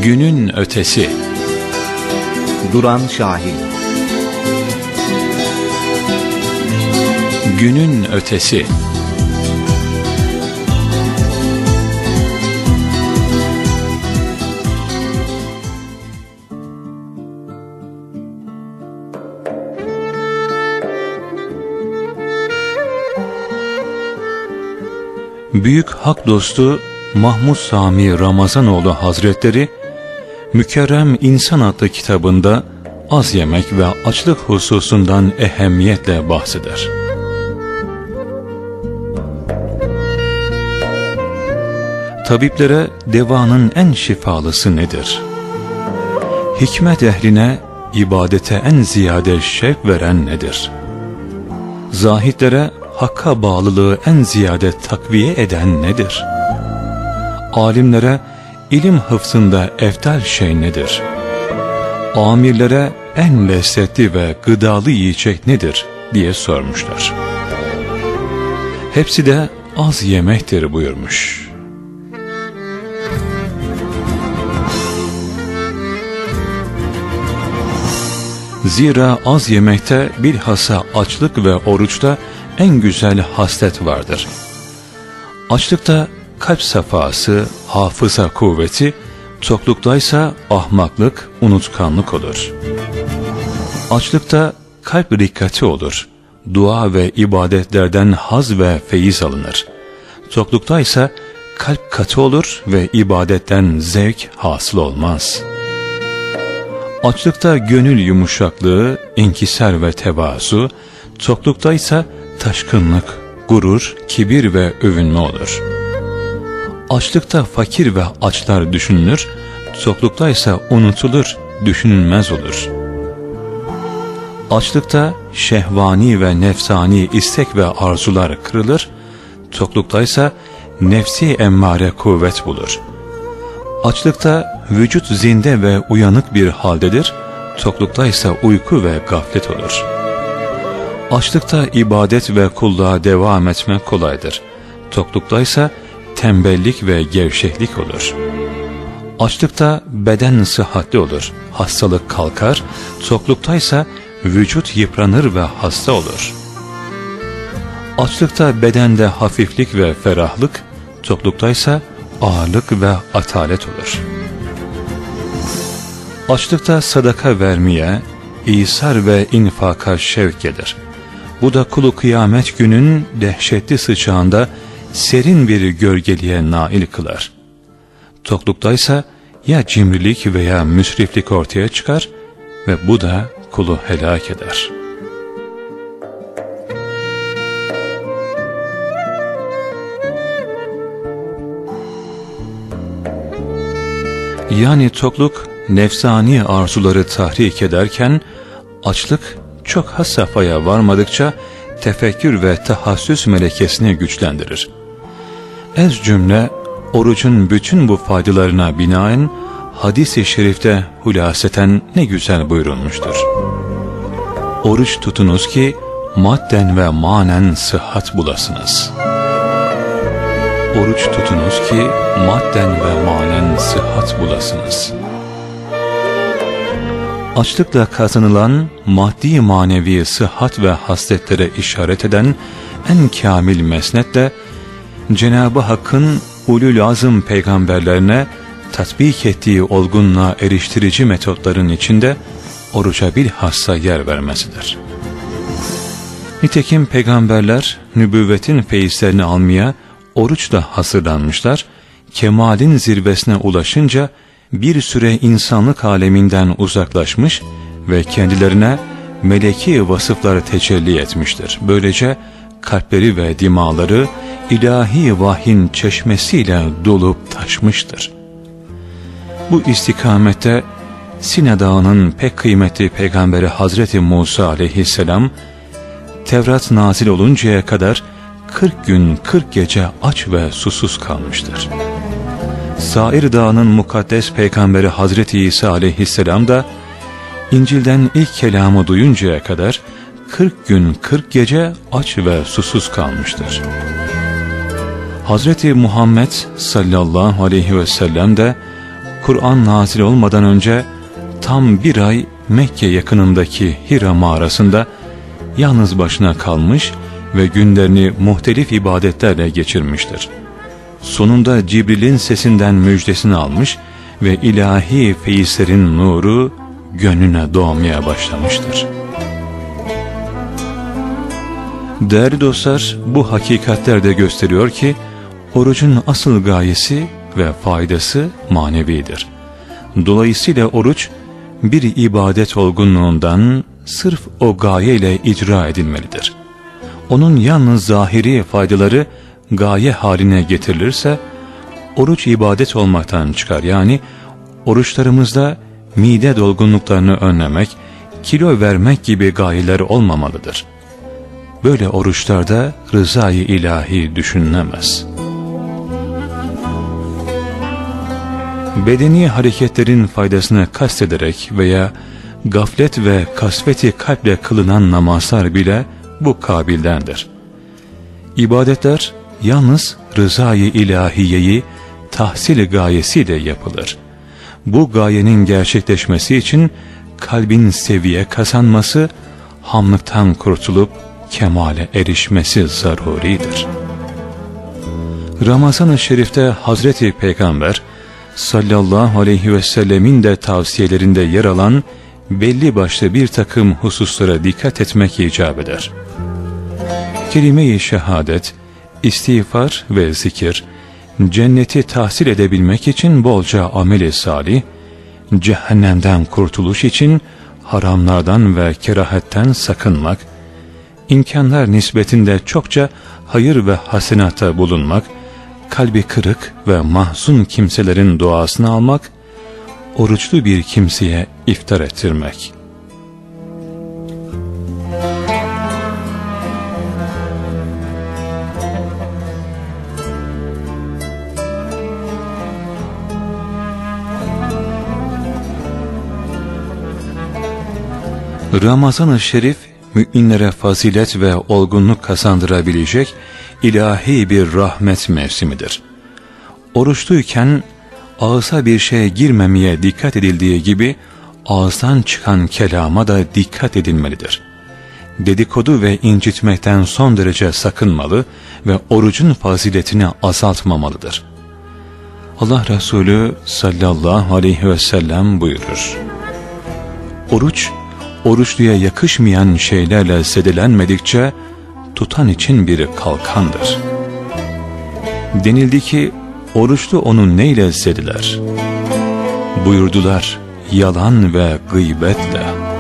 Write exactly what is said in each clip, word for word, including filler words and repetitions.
Günün ötesi. Duran Şahin. Günün ötesi. Büyük hak dostu Mahmud Sami Ramazanoğlu Hazretleri, Mükerrem İnsan adlı kitabında az yemek ve açlık hususundan ehemmiyetle bahseder. Tabiplere devanın en şifalısı nedir? Hikmet ehline ibadete en ziyade şevk veren nedir? Zahitlere hakka bağlılığı en ziyade takviye eden nedir? Alimlere ilim hıfzında eftal şey nedir? Amirlere en lezzetli ve gıdalı yiyecek nedir diye sormuşlar. Hepsi de az yemektir buyurmuş. Zira az yemekte bilhassa açlık ve oruçta en güzel haslet vardır. Açlıkta kalp safası, hafıza kuvveti, tokluktaysa ahmaklık, unutkanlık olur. Açlıkta kalp rikkati olur. Dua ve ibadetlerden haz ve feyiz alınır. Tokluktaysa kalp katı olur ve ibadetten zevk hasıl olmaz. Açlıkta gönül yumuşaklığı, inkisar ve tevazu, tokluktaysa taşkınlık, gurur, kibir ve övünme olur. Açlıkta fakir ve açlar düşünülür, tokluktaysa unutulur, düşünülmez olur. Açlıkta şehvani ve nefsani istek ve arzular kırılır, tokluktaysa nefsi emmare kuvvet bulur. Açlıkta vücut zinde ve uyanık bir haldedir, tokluktaysa uyku ve gaflet olur. Açlıkta ibadet ve kulluğa devam etmek kolaydır, tokluktaysa tembellik ve gevşeklik olur. Açlıkta beden sıhhatli olur, hastalık kalkar, tokluktaysa vücut yıpranır ve hasta olur. Açlıkta bedende hafiflik ve ferahlık, tokluktaysa ağırlık ve atalet olur. Açlıkta sadaka vermeye, İsar ve infaka şevk gelir. Bu da kulu kıyamet günün dehşetli sıcağında serin bir gölgeliğe nail kılar. Tokluktaysa ya cimrilik veya müsriflik ortaya çıkar ve bu da kulu helak eder. Yani tokluk nefsani arzuları tahrik ederken, açlık çok has safhaya varmadıkça tefekkür ve tahassüs melekesini güçlendirir. Ez cümle orucun bütün bu faydalarına binaen hadis-i şerifte hulaseten ne güzel buyurulmuştur. Oruç tutunuz ki madden ve manen sıhhat bulasınız. Oruç tutunuz ki madden ve manen sıhhat bulasınız. Açlıkla kazanılan maddi manevi sıhhat ve hasletlere işaret eden en kamil mesnetle Cenab-ı Hakk'ın ulul azım peygamberlerine tatbik ettiği olgunluğa eriştirici metotların içinde oruca bilhassa yer vermesidir. Nitekim peygamberler nübüvvetin feyizlerini almaya oruçla hazırlanmışlar, kemalin zirvesine ulaşınca bir süre insanlık aleminden uzaklaşmış ve kendilerine meleki vasıfları tecelli etmiştir. Böylece kalpleri ve dimaları ilahi vahyin çeşmesiyle dolup taşmıştır. Bu istikamette Sine Dağı'nın pek kıymetli peygamberi Hazreti Musa aleyhisselam, Tevrat nazil oluncaya kadar kırk gün kırk gece aç ve susuz kalmıştır. Sair Dağı'nın mukaddes peygamberi Hazreti İsa aleyhisselam da İncil'den ilk kelamı duyuncaya kadar kırk gün kırk gece aç ve susuz kalmıştır. Hazreti Muhammed sallallahu aleyhi ve sellem de Kur'an nazil olmadan önce tam bir ay Mekke yakınındaki Hira mağarasında yalnız başına kalmış ve günlerini muhtelif ibadetlerle geçirmiştir. Sonunda Cibril'in sesinden müjdesini almış ve ilahi feyizlerin nuru gönlüne doğmaya başlamıştır. Değerli dostlar, bu hakikatler de gösteriyor ki orucun asıl gayesi ve faydası manevidir. Dolayısıyla oruç bir ibadet olgunluğundan sırf o gaye ile icra edilmelidir. Onun yalnız zahiri faydaları gaye haline getirilirse oruç ibadet olmaktan çıkar. Yani oruçlarımızda mide dolgunluklarını önlemek, kilo vermek gibi gayeler olmamalıdır. Böyle oruçlarda rızayı ilahi düşünülemez. Bedeni hareketlerin faydasını kastederek veya gaflet ve kasveti kalple kılınan namazlar bile bu kabildendir. İbadetler yalnız rızayı ilahiyeyi tahsil gayesiyle yapılır. Bu gayenin gerçekleşmesi için kalbin seviye kazanması, hamlıktan kurtulup kemale erişmesi zaruridir. Ramazan-ı Şerif'te Hazreti Peygamber sallallahu aleyhi ve sellemin de tavsiyelerinde yer alan belli başlı bir takım hususlara dikkat etmek icap eder. Kelime-i şehadet, istiğfar ve zikir, cenneti tahsil edebilmek için bolca amel-i salih, cehennemden kurtuluş için haramlardan ve kerahetten sakınmak, imkanlar nispetinde çokça hayır ve hasenata bulunmak, kalbi kırık ve mahzun kimselerin duasını almak, oruçlu bir kimseye iftar ettirmek. Ramazan-ı Şerif, müminlere fazilet ve olgunluk kazandırabilecek ilahi bir rahmet mevsimidir. Oruçluyken ağza bir şey girmemeye dikkat edildiği gibi ağızdan çıkan kelama da dikkat edilmelidir. Dedikodu ve incitmekten son derece sakınmalı ve orucun faziletini azaltmamalıdır. Allah Resulü sallallahu aleyhi ve sellem buyurur: Oruç, oruçluya yakışmayan şeylerle zedelenmedikçe tutan için bir kalkandır. Denildi ki, oruçlu onu neyle zediler? Buyurdular, yalan ve gıybetle.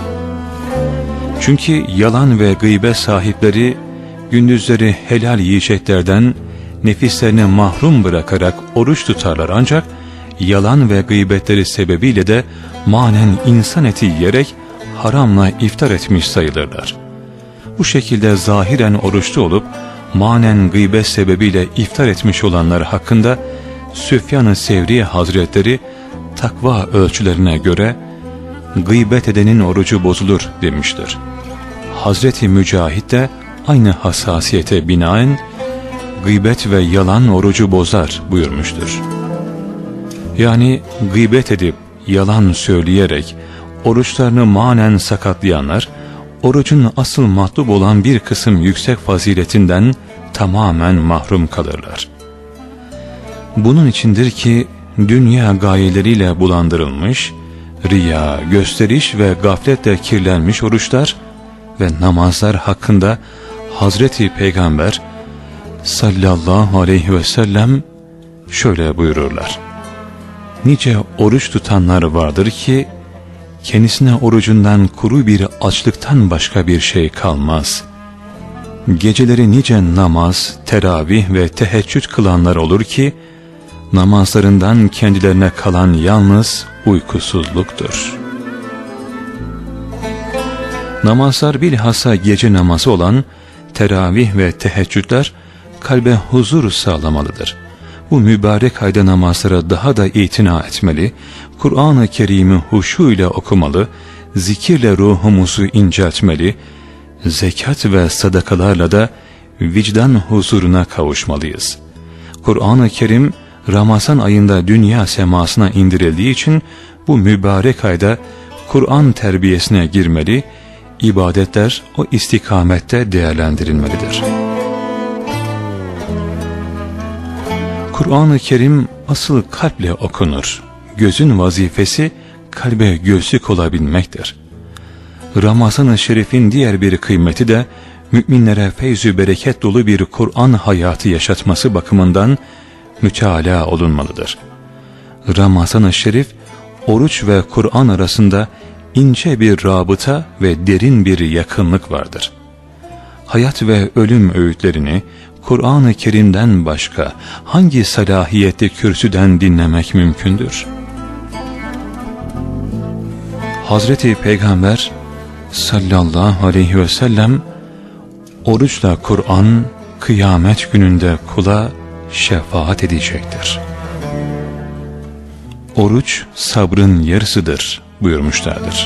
Çünkü yalan ve gıybet sahipleri gündüzleri helal yiyeceklerden nefislerini mahrum bırakarak oruç tutarlar, ancak yalan ve gıybetleri sebebiyle de manen insan eti yiyerek haramla iftar etmiş sayılırlar. Bu şekilde zahiren oruçlu olup manen gıybet sebebiyle iftar etmiş olanlar hakkında Süfyan-ı Sevri Hazretleri takva ölçülerine göre gıybet edenin orucu bozulur demiştir. Hazreti Mücahit de aynı hassasiyete binaen gıybet ve yalan orucu bozar buyurmuştur. Yani gıybet edip yalan söyleyerek oruçlarını manen sakatlayanlar, orucun asıl matlub olan bir kısım yüksek faziletinden tamamen mahrum kalırlar. Bunun içindir ki dünya gayeleriyle bulandırılmış, riya, gösteriş ve gafletle kirlenmiş oruçlar ve namazlar hakkında Hazreti Peygamber sallallahu aleyhi ve sellem şöyle buyururlar: Nice oruç tutanlar vardır ki kendisine orucundan kuru bir açlıktan başka bir şey kalmaz. Geceleri nice namaz, teravih ve teheccüd kılanlar olur ki namazlarından kendilerine kalan yalnız uykusuzluktur. Namazlar bilhassa gece namazı olan teravih ve teheccüdler kalbe huzur sağlamalıdır. Bu mübarek ayda namazlara daha da itina etmeli, Kur'an-ı Kerim'i huşu ile okumalı, zikirle ruhumuzu inceltmeli, zekat ve sadakalarla da vicdan huzuruna kavuşmalıyız. Kur'an-ı Kerim Ramazan ayında dünya semasına indirildiği için bu mübarek ayda Kur'an terbiyesine girmeli, ibadetler o istikamette değerlendirilmelidir. Kur'an-ı Kerim asıl kalple okunur. Gözün vazifesi kalbe gözlük olabilmektir. Ramazan-ı Şerif'in diğer bir kıymeti de müminlere feyz-ü bereket dolu bir Kur'an hayatı yaşatması bakımından müteala olunmalıdır. Ramazan-ı Şerif, oruç ve Kur'an arasında ince bir rabıta ve derin bir yakınlık vardır. Hayat ve ölüm öğütlerini Kur'an-ı Kerim'den başka hangi salahiyetli kürsüden dinlemek mümkündür? Hazreti Peygamber sallallahu aleyhi ve sellem, oruçla Kur'an kıyamet gününde kula şefaat edecektir. Oruç sabrın yarısıdır buyurmuşlardır.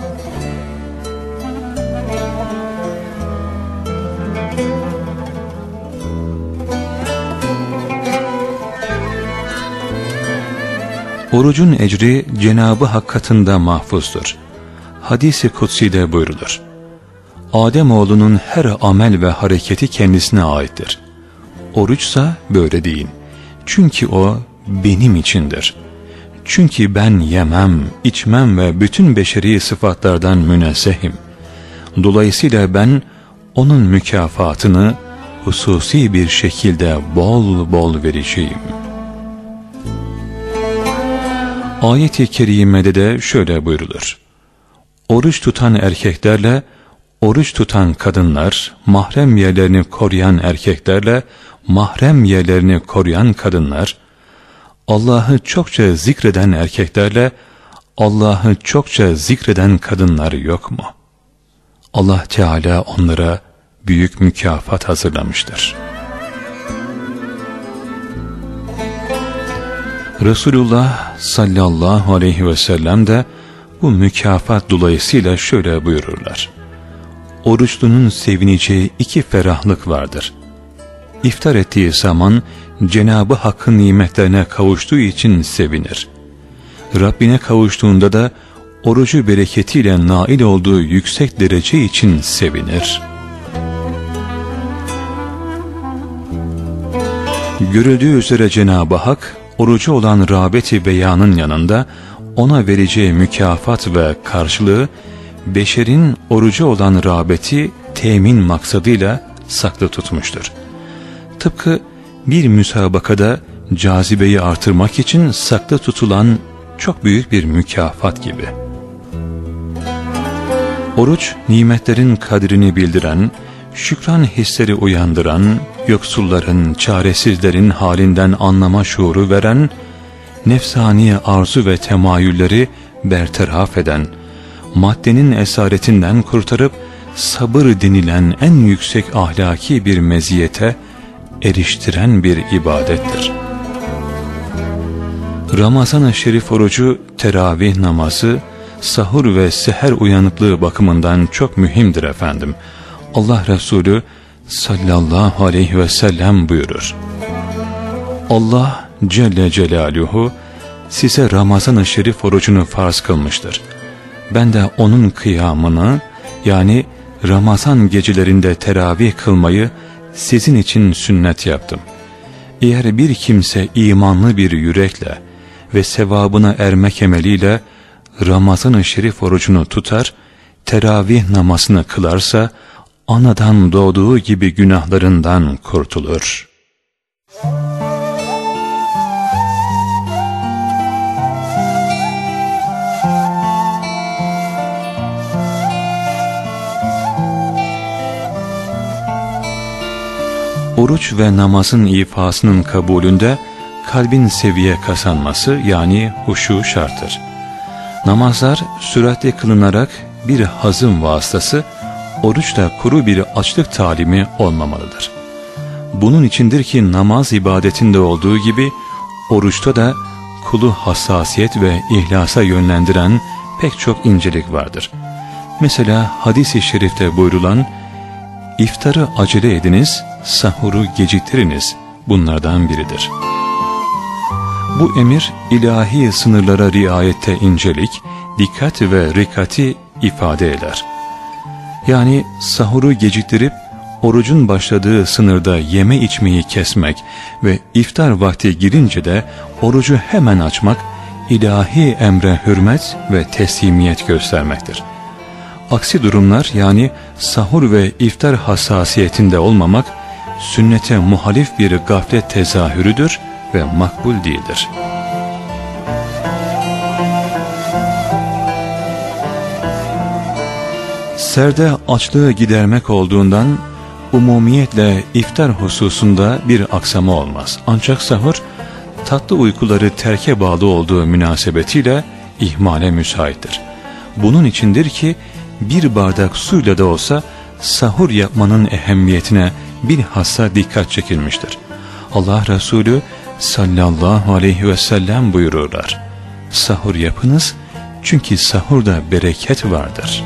Orucun ecri Cenab-ı Hak katında mahfuzdur. Hadis-i kutsi'de buyrulur: Ademoğlunun her amel ve hareketi kendisine aittir. Oruçsa böyle değil. Çünkü o benim içindir. Çünkü ben yemem, içmem ve bütün beşeri sıfatlardan münezzehim. Dolayısıyla ben onun mükafatını hususi bir şekilde bol bol vereceğim. Ayet-i kerimede de şöyle buyrulur: Oruç tutan erkeklerle oruç tutan kadınlar, mahrem yerlerini koruyan erkeklerle mahrem yerlerini koruyan kadınlar, Allah'ı çokça zikreden erkeklerle Allah'ı çokça zikreden kadınlar yok mu? Allah Teala onlara büyük mükafat hazırlamıştır. Resulullah sallallahu aleyhi ve sellem de bu mükafat dolayısıyla şöyle buyururlar: Oruçlunun sevineceği iki ferahlık vardır. İftar ettiği zaman Cenab-ı Hakk'ın nimetlerine kavuştuğu için sevinir. Rabbine kavuştuğunda da orucu bereketiyle nail olduğu yüksek derece için sevinir. Görüldüğü üzere Cenab-ı Hak, orucu olan rağbeti beyanın yanında ona vereceği mükafat ve karşılığı, beşerin orucu olan rağbeti temin maksadıyla saklı tutmuştur. Tıpkı bir müsabakada cazibeyi artırmak için saklı tutulan çok büyük bir mükafat gibi. Oruç, nimetlerin kadrini bildiren, şükran hisleri uyandıran, yoksulların, çaresizlerin halinden anlama şuuru veren, nefsani arzu ve temayülleri bertaraf eden, maddenin esaretinden kurtarıp sabır denilen en yüksek ahlaki bir meziyete eriştiren bir ibadettir. Ramazan-ı Şerif orucu, teravih namazı, sahur ve seher uyanıklığı bakımından çok mühimdir efendim. Allah Resulü sallallahu aleyhi ve sellem buyurur: Allah Celle Celaluhu size Ramazan-ı Şerif orucunu farz kılmıştır. Ben de onun kıyamını, yani Ramazan gecelerinde teravih kılmayı sizin için sünnet yaptım. Eğer bir kimse imanlı bir yürekle ve sevabına ermek emeliyle Ramazan-ı Şerif orucunu tutar, teravih namazını kılarsa, anadan doğduğu gibi günahlarından kurtulur. Oruç ve namazın ifasının kabulünde kalbin seviye kazanması, yani huşu şarttır. Namazlar süratle kılınarak bir hazım vasıtası, oruçla kuru bir açlık talimi olmamalıdır. Bunun içindir ki namaz ibadetinde olduğu gibi oruçta da kulu hassasiyet ve ihlasa yönlendiren pek çok incelik vardır. Mesela hadis-i şerifte buyurulan "İftarı acele ediniz, sahuru geciktiriniz" bunlardan biridir. Bu emir ilahi sınırlara riayette incelik, dikkat ve rikati ifade eder. Yani sahuru geciktirip orucun başladığı sınırda yeme içmeyi kesmek ve iftar vakti girince de orucu hemen açmak, ilahi emre hürmet ve teslimiyet göstermektir. Aksi durumlar, yani sahur ve iftar hassasiyetinde olmamak, sünnete muhalif bir gaflet tezahürüdür ve makbul değildir. Serde açlığı gidermek olduğundan umumiyetle iftar hususunda bir aksama olmaz. Ancak sahur, tatlı uykuları terke bağlı olduğu münasebetiyle ihmale müsaittir. Bunun içindir ki bir bardak suyla da olsa sahur yapmanın ehemmiyetine bilhassa dikkat çekilmiştir. Allah Resulü sallallahu aleyhi ve sellem buyururlar: sahur yapınız çünkü sahurda bereket vardır.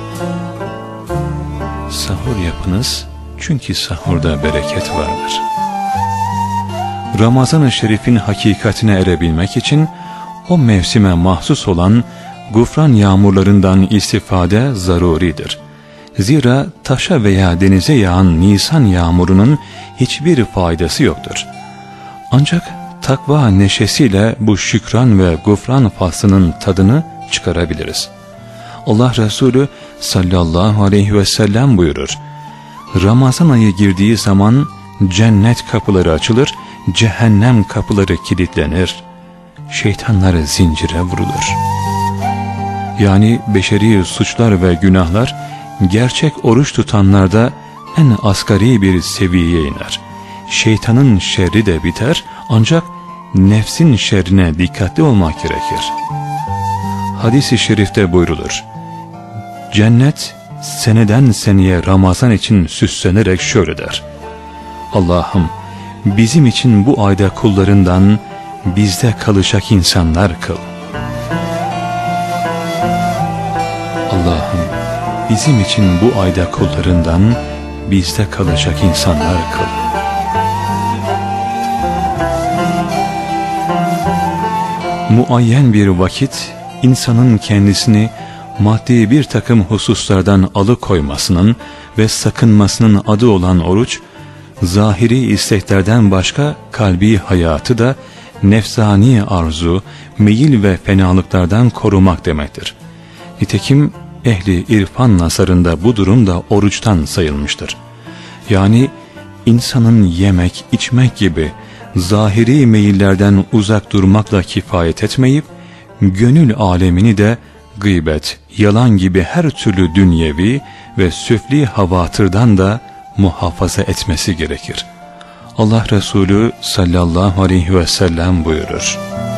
Sahur yapınız çünkü sahurda bereket vardır. Ramazan-ı Şerif'in hakikatine erebilmek için o mevsime mahsus olan gufran yağmurlarından istifade zaruridir. Zira taşa veya denize yağan Nisan yağmurunun hiçbir faydası yoktur. Ancak takva neşesiyle bu şükran ve gufran faslının tadını çıkarabiliriz. Allah Resulü sallallahu aleyhi ve sellem buyurur: Ramazan ayı girdiği zaman cennet kapıları açılır, cehennem kapıları kilitlenir, şeytanlar zincire vurulur. Yani beşeri suçlar ve günahlar gerçek oruç tutanlarda en asgari bir seviyeye iner. Şeytanın şerri de biter, ancak nefsin şerrine dikkatli olmak gerekir. Hadis-i şerifte buyrulur: cennet seneden seneye Ramazan için süslenerek şöyle der: Allah'ım bizim için bu ayda kullarından bizde kalacak insanlar kıl. Allah'ım bizim için bu ayda kullarından bizde kalacak insanlar kıl. Muayyen bir vakit insanın kendisini maddi bir takım hususlardan alıkoymasının ve sakınmasının adı olan oruç, zahiri isteklerden başka kalbi hayatı da nefsani arzu, meyil ve fenalıklardan korumak demektir. Nitekim ehli irfan nazarında bu durum da oruçtan sayılmıştır. Yani insanın yemek, içmek gibi zahiri meyillerden uzak durmakla kifayet etmeyip, gönül alemini de gıybet, yalan gibi her türlü dünyevi ve süfli havatırdan da muhafaza etmesi gerekir. Allah Resulü sallallahu aleyhi ve sellem buyurur: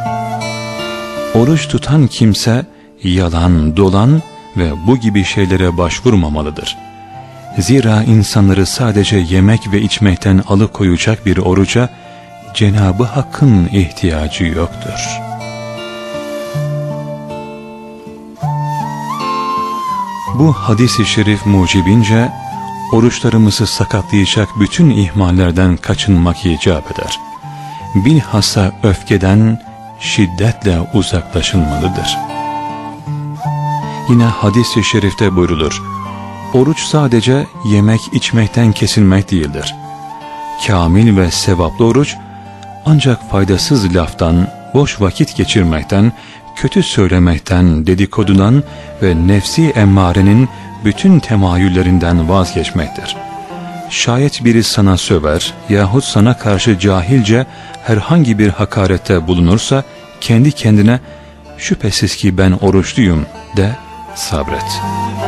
oruç tutan kimse yalan, dolan ve bu gibi şeylere başvurmamalıdır. Zira insanları sadece yemek ve içmekten alıkoyacak bir oruca Cenab-ı Hakk'ın ihtiyacı yoktur. Bu hadis-i şerif mucibince oruçlarımızı sakatlayacak bütün ihmallerden kaçınmak icap eder. Bilhassa öfkeden şiddetle uzaklaşılmalıdır. Yine hadis-i şerifte buyrulur: oruç sadece yemek içmekten kesilmek değildir. Kamil ve sevaplı oruç ancak faydasız laftan, boş vakit geçirmekten, kötü söylemekten, dedikodudan ve nefsi emmarenin bütün temayüllerinden vazgeçmektir. Şayet biri sana söver yahut sana karşı cahilce herhangi bir hakarette bulunursa kendi kendine şüphesiz ki ben oruçluyum de, sabret.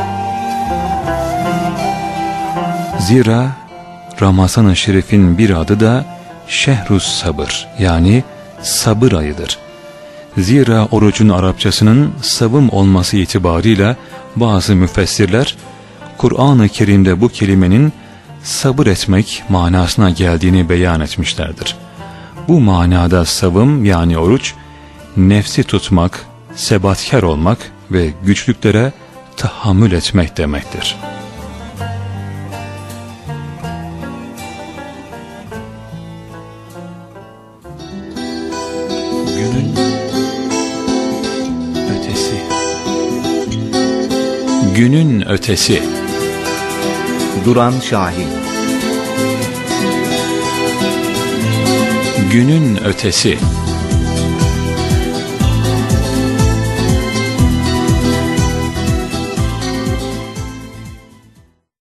Zira Ramazan-ı Şerif'in bir adı da Şehrus Sabır, yani sabır ayıdır. Zira orucun Arapçasının savım olması itibarıyla bazı müfessirler Kur'an-ı Kerim'de bu kelimenin sabır etmek manasına geldiğini beyan etmişlerdir. Bu manada savım, yani oruç, nefsi tutmak, sebatkar olmak ve güçlüklere tahammül etmek demektir. Günün ötesi. Duran Şahin. Günün ötesi.